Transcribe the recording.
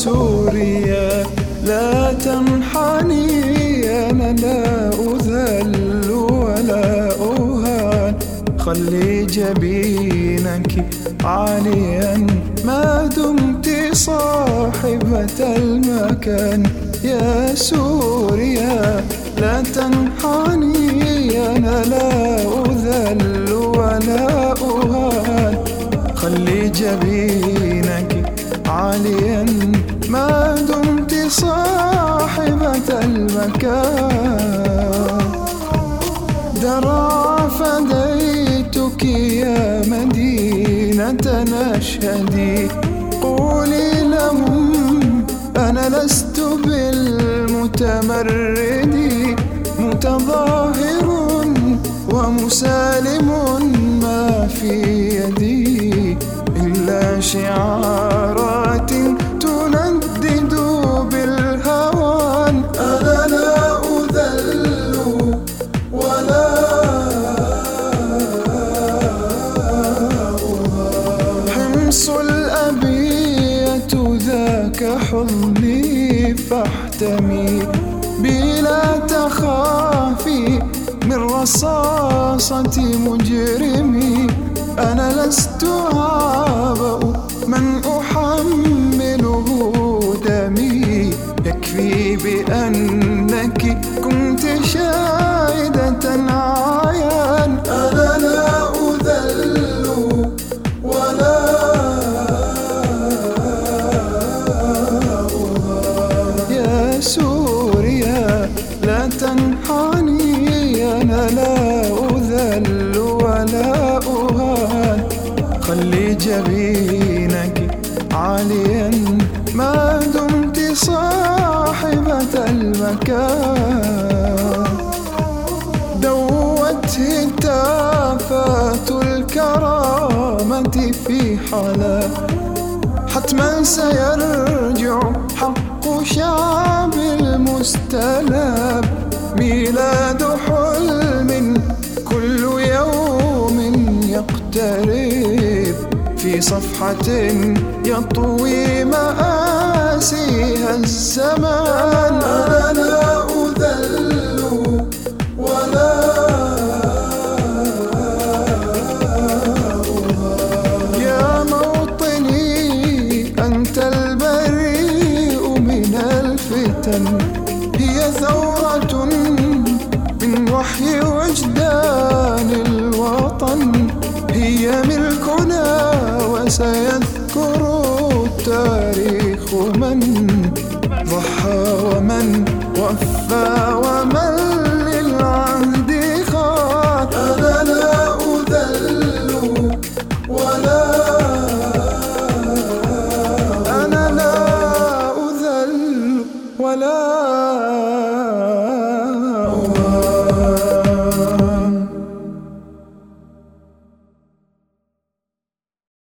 سوريا لا تنحني، أنا لا أذل ولا أهان. خلي جبينك عاليا ما دمت صاحبة المكان. يا سوريا لا تنحني، أنا لا أذل ولا أهان. خلي جبينك عاليا ما دمت صاحبة المكان. درى فديتك يا مدينة نشهدي، قولي لهم أنا لست بالمتمرد، متظاهر ومسالم ما في يدي إلا شعارات تندد بالهوان. أنا لا أذل ولا حمص الأبية ذاك حضني فاحتمي بلا تخافي من رصاصة مجرمي. أنا لست هابأ من أحمله دمي، يكفي بأنك كنت شاهدة عيان. أنا لا أذل ولا يا سوريا لا تنحني، أنا لا أذل ولا أهان. خلي جبينك عاليا ما دمت صاحبة المكان. دوت هتافات الكرامة في حلا، حتما سيرجع حق شعب المستلاب. ميلاد حلم كل يوم يقترب، في صفحة يطوي مآسيها الزمان. أنا لا أذل ولا يا موطني أنت البريء من الفتن، هي ثورة من وحي وجدان الوطن. هي ملكنا وسيذكر التاريخ من ضحى ومن وفى ومن للعهد خاض. أنا لا أذل ولا أنا لا أذل ولا